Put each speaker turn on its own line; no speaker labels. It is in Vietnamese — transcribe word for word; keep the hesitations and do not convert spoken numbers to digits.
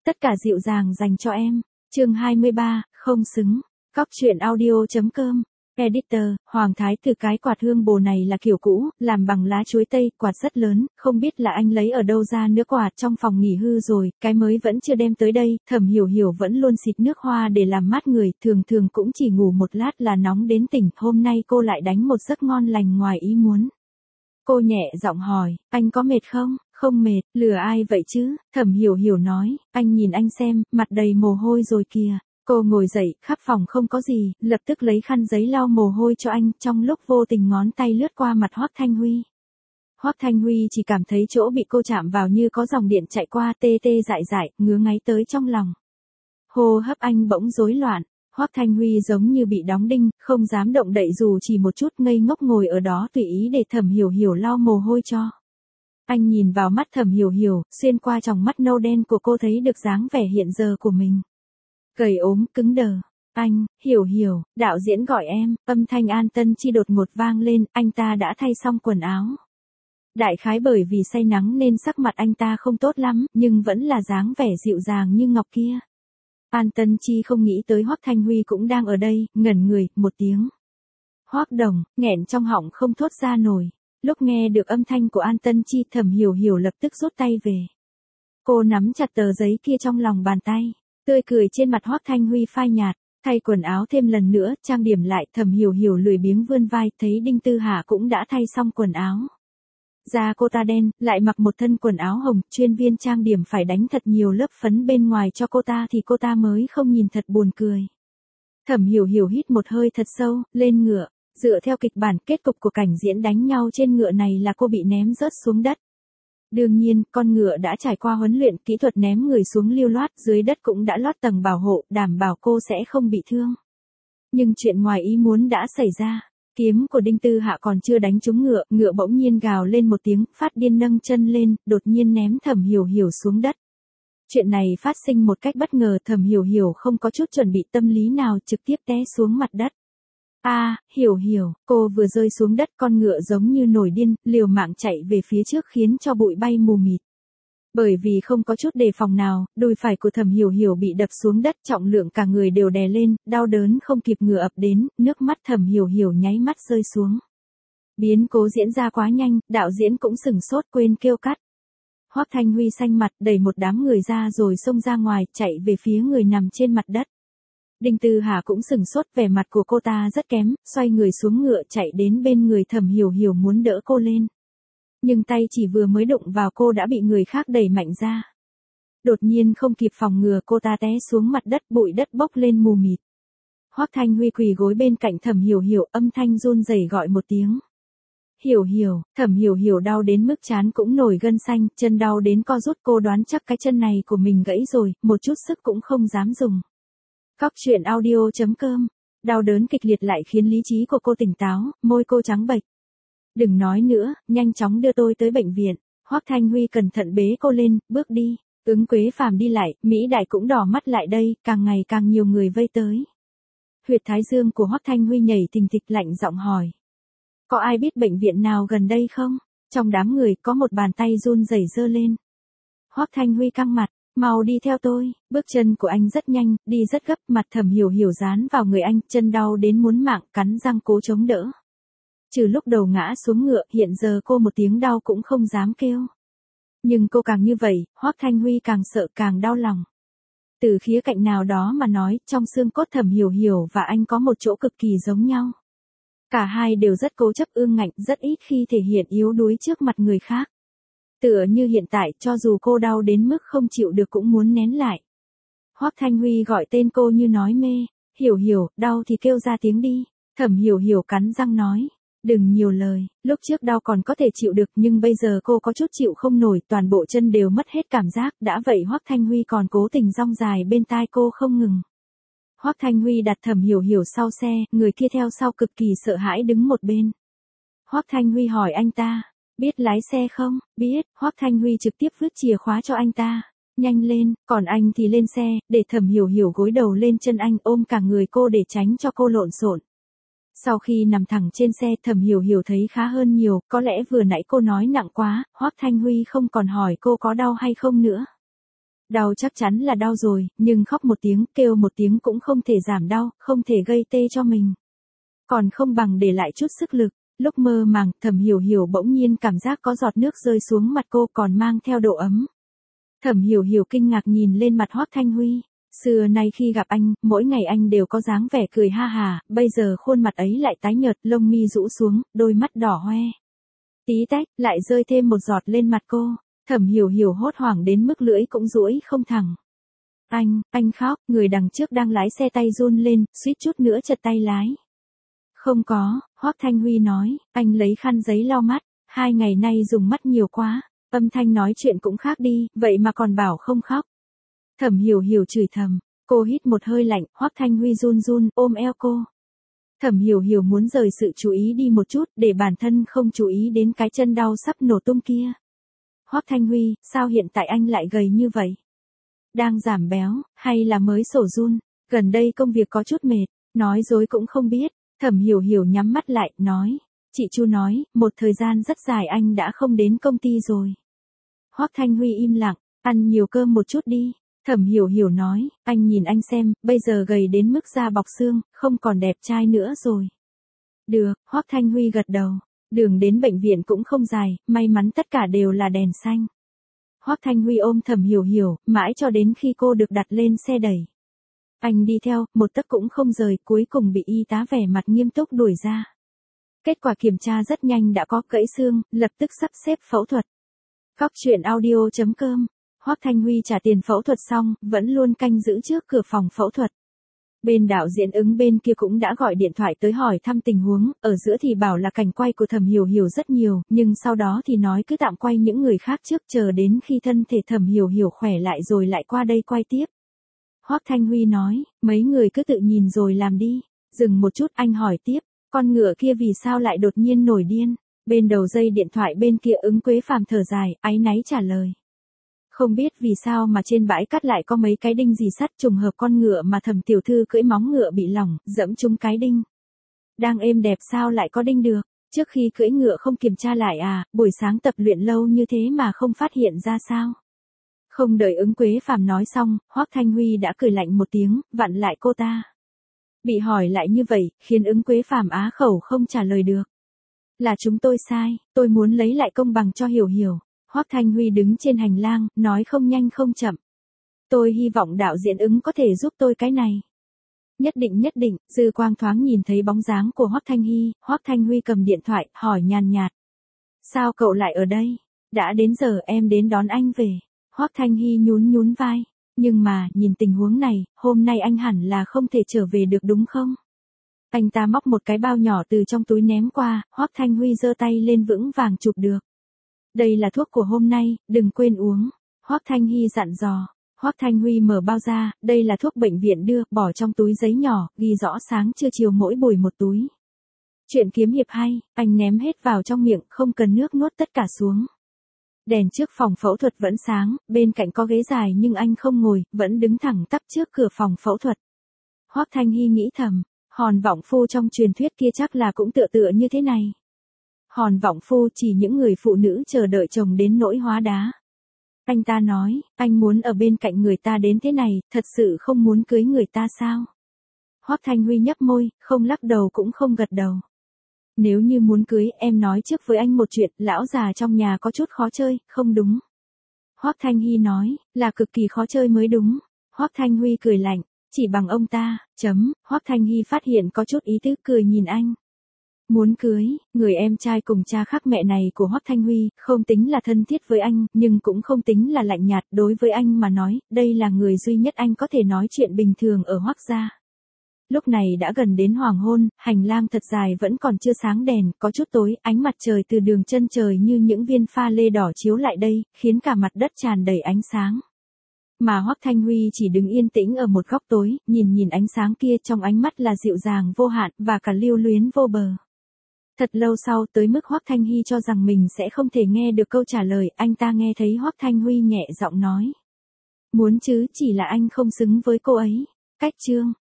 Tất cả dịu dàng dành cho em. Chương hai mươi ba, không xứng. Cóc truyện audio.com. Editor, Hoàng Thái Từ cái quạt hương bồ này là kiểu cũ, làm bằng lá chuối tây, quạt rất lớn, không biết là anh lấy ở đâu ra nữa, quạt trong phòng nghỉ hư rồi, cái mới vẫn chưa đem tới đây, Thẩm Hiểu Hiểu vẫn luôn xịt nước hoa để làm mát người, thường thường cũng chỉ ngủ một lát là nóng đến tỉnh, hôm nay cô lại đánh một giấc ngon lành ngoài ý muốn. Cô nhẹ giọng hỏi, anh có mệt không? Không mệt, lừa ai vậy chứ? Thẩm Hiểu Hiểu nói, anh nhìn anh xem, mặt đầy mồ hôi rồi kìa. Cô ngồi dậy, khắp phòng không có gì, lập tức lấy khăn giấy lau mồ hôi cho anh, trong lúc vô tình ngón tay lướt qua mặt Hoắc Thanh Huy. Hoắc Thanh Huy chỉ cảm thấy chỗ bị cô chạm vào như có dòng điện chạy qua, tê tê dại dại, ngứa ngáy tới trong lòng. Hô hấp anh bỗng rối loạn, Hoắc Thanh Huy giống như bị đóng đinh, không dám động đậy dù chỉ một chút, ngây ngốc ngồi ở đó tùy ý để Thẩm Hiểu Hiểu lau mồ hôi cho. Anh nhìn vào mắt Thẩm Hiểu Hiểu, xuyên qua tròng mắt nâu đen của cô thấy được dáng vẻ hiện giờ của mình. Gầy ốm, cứng đờ. Anh, Hiểu Hiểu, đạo diễn gọi em, âm thanh An Tân Chi đột ngột vang lên, anh ta đã thay xong quần áo. Đại khái bởi vì say nắng nên sắc mặt anh ta không tốt lắm, nhưng vẫn là dáng vẻ dịu dàng như ngọc kia. An Tân Chi không nghĩ tới Hoắc Thanh Huy cũng đang ở đây, ngẩn người, một tiếng. Hoắc Đồng, nghẹn trong họng không thốt ra nổi. Lúc nghe được âm thanh của An Tân Chi, Thẩm Hiểu Hiểu lập tức rút tay về. Cô nắm chặt tờ giấy kia trong lòng bàn tay. Tươi cười trên mặt Hoắc Thanh Huy phai nhạt, thay quần áo thêm lần nữa, trang điểm lại, Thẩm Hiểu Hiểu lười biếng vươn vai, thấy Đinh Tư Hà cũng đã thay xong quần áo. Da cô ta đen, lại mặc một thân quần áo hồng, chuyên viên trang điểm phải đánh thật nhiều lớp phấn bên ngoài cho cô ta thì cô ta mới không nhìn thật buồn cười. Thẩm Hiểu Hiểu hít một hơi thật sâu, lên ngựa, dựa theo kịch bản, kết cục của cảnh diễn đánh nhau trên ngựa này là cô bị ném rớt xuống đất. Đương nhiên, con ngựa đã trải qua huấn luyện, kỹ thuật ném người xuống lưu loát, dưới đất cũng đã lót tầng bảo hộ, đảm bảo cô sẽ không bị thương. Nhưng chuyện ngoài ý muốn đã xảy ra. Kiếm của Đinh Tư Hạ còn chưa đánh trúng ngựa, ngựa bỗng nhiên gào lên một tiếng, phát điên nâng chân lên, đột nhiên ném Thẩm Hiểu Hiểu xuống đất. Chuyện này phát sinh một cách bất ngờ, Thẩm Hiểu Hiểu không có chút chuẩn bị tâm lý nào, trực tiếp té xuống mặt đất. A, à, Hiểu Hiểu, cô vừa rơi xuống đất, con ngựa giống như nổi điên, liều mạng chạy về phía trước khiến cho bụi bay mù mịt. Bởi vì không có chút đề phòng nào, đùi phải của Thẩm Hiểu Hiểu bị đập xuống đất, trọng lượng cả người đều đè lên, đau đớn không kịp ngựa ập đến, nước mắt Thẩm Hiểu Hiểu nháy mắt rơi xuống. Biến cố diễn ra quá nhanh, đạo diễn cũng sửng sốt quên kêu cắt. Hoắc Thanh Huy xanh mặt, đẩy một đám người ra rồi xông ra ngoài, chạy về phía người nằm trên mặt đất. Đinh Tư Hà cũng sửng sốt, vẻ mặt của cô ta rất kém, xoay người xuống ngựa chạy đến bên người Thẩm Hiểu Hiểu muốn đỡ cô lên. Nhưng tay chỉ vừa mới đụng vào cô đã bị người khác đẩy mạnh ra. Đột nhiên không kịp phòng ngừa, cô ta té xuống mặt đất, bụi đất bốc lên mù mịt. Hoắc Thanh Huy quỳ gối bên cạnh Thẩm Hiểu Hiểu, âm thanh run rẩy gọi một tiếng. Hiểu Hiểu, Thẩm Hiểu Hiểu đau đến mức trán cũng nổi gân xanh, chân đau đến co rút, cô đoán chắc cái chân này của mình gãy rồi, một chút sức cũng không dám dùng. Cóc truyện audio.com. Đau đớn kịch liệt lại khiến lý trí của cô tỉnh táo, môi cô trắng bệch. Đừng nói nữa, nhanh chóng đưa tôi tới bệnh viện. Hoắc Thanh Huy cẩn thận bế cô lên, bước đi. Ứng Quế Phàm đi lại, Mỹ Đại cũng đỏ mắt lại đây, càng ngày càng nhiều người vây tới. Huyệt thái dương của Hoắc Thanh Huy nhảy thình thịch, lạnh giọng hỏi. Có ai biết bệnh viện nào gần đây không? Trong đám người có một bàn tay run rẩy giơ lên. Hoắc Thanh Huy căng mặt. Mau đi theo tôi, bước chân của anh rất nhanh, đi rất gấp, mặt Thẩm Hiểu Hiểu dán vào người anh, chân đau đến muốn mạng, cắn răng cố chống đỡ. Trừ lúc đầu ngã xuống ngựa, hiện giờ cô một tiếng đau cũng không dám kêu. Nhưng cô càng như vậy, Hoắc Thanh Huy càng sợ càng đau lòng. Từ khía cạnh nào đó mà nói, trong xương cốt Thẩm Hiểu Hiểu và anh có một chỗ cực kỳ giống nhau. Cả hai đều rất cố chấp ương ngạnh, rất ít khi thể hiện yếu đuối trước mặt người khác. Tựa như hiện tại, cho dù cô đau đến mức không chịu được cũng muốn nén lại. Hoắc Thanh Huy gọi tên cô như nói mê. Hiểu Hiểu, đau thì kêu ra tiếng đi. Thẩm Hiểu Hiểu cắn răng nói. Đừng nhiều lời, lúc trước đau còn có thể chịu được nhưng bây giờ cô có chút chịu không nổi, toàn bộ chân đều mất hết cảm giác, đã vậy Hoắc Thanh Huy còn cố tình rong dài bên tai cô không ngừng. Hoắc Thanh Huy đặt Thẩm Hiểu Hiểu sau xe, người kia theo sau cực kỳ sợ hãi đứng một bên. Hoắc Thanh Huy hỏi anh ta. Biết lái xe không? Biết, Hoắc Thanh Huy trực tiếp vứt chìa khóa cho anh ta. Nhanh lên, còn anh thì lên xe, để Thẩm Hiểu Hiểu gối đầu lên chân anh, ôm cả người cô để tránh cho cô lộn xộn. Sau khi nằm thẳng trên xe, Thẩm Hiểu Hiểu thấy khá hơn nhiều, có lẽ vừa nãy cô nói nặng quá, Hoắc Thanh Huy không còn hỏi cô có đau hay không nữa. Đau chắc chắn là đau rồi, nhưng khóc một tiếng, kêu một tiếng cũng không thể giảm đau, không thể gây tê cho mình. Còn không bằng để lại chút sức lực. Lúc mơ màng, Thẩm Hiểu Hiểu bỗng nhiên cảm giác có giọt nước rơi xuống mặt cô còn mang theo độ ấm. Thẩm Hiểu Hiểu kinh ngạc nhìn lên mặt Hoắc Thanh Huy. Xưa nay khi gặp anh, mỗi ngày anh đều có dáng vẻ cười ha hà, bây giờ khuôn mặt ấy lại tái nhợt, lông mi rũ xuống, đôi mắt đỏ hoe. Tí tách, lại rơi thêm một giọt lên mặt cô. Thẩm Hiểu Hiểu hốt hoảng đến mức lưỡi cũng duỗi không thẳng. Anh, anh khóc, người đằng trước đang lái xe tay run lên, suýt chút nữa chật tay lái. Không có, Hoắc Thanh Huy nói, anh lấy khăn giấy lau mắt, hai ngày nay dùng mắt nhiều quá, âm thanh nói chuyện cũng khác đi, vậy mà còn bảo không khóc. Thẩm Hiểu Hiểu chửi thầm, cô hít một hơi lạnh, Hoắc Thanh Huy run run ôm eo cô. Thẩm Hiểu Hiểu muốn rời sự chú ý đi một chút để bản thân không chú ý đến cái chân đau sắp nổ tung kia. Hoắc Thanh Huy, sao hiện tại anh lại gầy như vậy? Đang giảm béo, hay là mới sổ run? Gần đây công việc có chút mệt, nói dối cũng không biết. Thẩm Hiểu Hiểu nhắm mắt lại, nói. Chị Chu nói, một thời gian rất dài anh đã không đến công ty rồi. Hoắc Thanh Huy im lặng, ăn nhiều cơm một chút đi. Thẩm Hiểu Hiểu nói, anh nhìn anh xem, bây giờ gầy đến mức da bọc xương, không còn đẹp trai nữa rồi. Được, Hoắc Thanh Huy gật đầu. Đường đến bệnh viện cũng không dài, may mắn tất cả đều là đèn xanh. Hoắc Thanh Huy ôm Thẩm Hiểu Hiểu, mãi cho đến khi cô được đặt lên xe đẩy. Anh đi theo, một tấc cũng không rời, cuối cùng bị y tá vẻ mặt nghiêm túc đuổi ra. Kết quả kiểm tra rất nhanh đã có gãy xương, lập tức sắp xếp phẫu thuật. Cóc truyện audio chấm com. Hoắc Thanh Huy trả tiền phẫu thuật xong, vẫn luôn canh giữ trước cửa phòng phẫu thuật. Bên đạo diễn ứng bên kia cũng đã gọi điện thoại tới hỏi thăm tình huống, ở giữa thì bảo là cảnh quay của Thẩm Hiểu Hiểu rất nhiều, nhưng sau đó thì nói cứ tạm quay những người khác trước chờ đến khi thân thể Thẩm Hiểu Hiểu khỏe lại rồi lại qua đây quay tiếp. Hoắc Thanh Huy nói, mấy người cứ tự nhìn rồi làm đi. Dừng một chút anh hỏi tiếp, con ngựa kia vì sao lại đột nhiên nổi điên? Bên đầu dây điện thoại bên kia Ứng Quế Phàm thở dài, áy náy trả lời. Không biết vì sao mà trên bãi cát lại có mấy cái đinh gì sắt trùng hợp con ngựa mà Thẩm tiểu thư cưỡi móng ngựa bị lỏng, dẫm trúng cái đinh. Đang êm đẹp sao lại có đinh được? Trước khi cưỡi ngựa không kiểm tra lại à, buổi sáng tập luyện lâu như thế mà không phát hiện ra sao? Không đợi Ứng Quế Phàm nói xong, Hoắc Thanh Huy đã cười lạnh một tiếng, vặn lại cô ta. Bị hỏi lại như vậy, khiến Ứng Quế Phàm á khẩu không trả lời được. Là chúng tôi sai, tôi muốn lấy lại công bằng cho Hiểu Hiểu. Hoắc Thanh Huy đứng trên hành lang, nói không nhanh không chậm. Tôi hy vọng đạo diễn Ứng có thể giúp tôi cái này. Nhất định nhất định, dư quang thoáng nhìn thấy bóng dáng của Hoắc Thanh Hy, Hoắc Thanh Huy cầm điện thoại, hỏi nhàn nhạt. Sao cậu lại ở đây? Đã đến giờ em đến đón anh về. Hoắc Thanh Hy nhún nhún vai. Nhưng mà, nhìn tình huống này, hôm nay anh hẳn là không thể trở về được đúng không? Anh ta móc một cái bao nhỏ từ trong túi ném qua, Hoắc Thanh Huy giơ tay lên vững vàng chụp được. Đây là thuốc của hôm nay, đừng quên uống. Hoắc Thanh Hy dặn dò. Hoắc Thanh Huy mở bao ra, đây là thuốc bệnh viện đưa, bỏ trong túi giấy nhỏ, ghi rõ sáng trưa chiều mỗi buổi một túi. Chuyện kiếm hiệp hay, anh ném hết vào trong miệng, không cần nước nuốt tất cả xuống. Đèn trước phòng phẫu thuật vẫn sáng, bên cạnh có ghế dài nhưng anh không ngồi, vẫn đứng thẳng tắp trước cửa phòng phẫu thuật. Hoắc Thanh Hy nghĩ thầm, hòn vọng phu trong truyền thuyết kia chắc là cũng tựa tựa như thế này. Hòn vọng phu chỉ những người phụ nữ chờ đợi chồng đến nỗi hóa đá. Anh ta nói, anh muốn ở bên cạnh người ta đến thế này, thật sự không muốn cưới người ta sao? Hoắc Thanh Huy nhấp môi, không lắc đầu cũng không gật đầu. Nếu như muốn cưới, em nói trước với anh một chuyện, lão già trong nhà có chút khó chơi, không đúng. Hoắc Thanh Hy nói, là cực kỳ khó chơi mới đúng. Hoắc Thanh Huy cười lạnh, chỉ bằng ông ta, chấm, Hoắc Thanh Hy phát hiện có chút ý tứ cười nhìn anh. Muốn cưới, người em trai cùng cha khác mẹ này của Hoắc Thanh Huy, không tính là thân thiết với anh, nhưng cũng không tính là lạnh nhạt, đối với anh mà nói, đây là người duy nhất anh có thể nói chuyện bình thường ở Hoắc gia. Lúc này đã gần đến hoàng hôn, hành lang thật dài vẫn còn chưa sáng đèn, có chút tối, ánh mặt trời từ đường chân trời như những viên pha lê đỏ chiếu lại đây, khiến cả mặt đất tràn đầy ánh sáng. Mà Hoắc Thanh Huy chỉ đứng yên tĩnh ở một góc tối, nhìn nhìn ánh sáng kia, trong ánh mắt là dịu dàng vô hạn, và cả lưu luyến vô bờ. Thật lâu sau, tới mức Hoắc Thanh Hy cho rằng mình sẽ không thể nghe được câu trả lời, anh ta nghe thấy Hoắc Thanh Huy nhẹ giọng nói. Muốn chứ, chỉ là anh không xứng với cô ấy. Cách chương.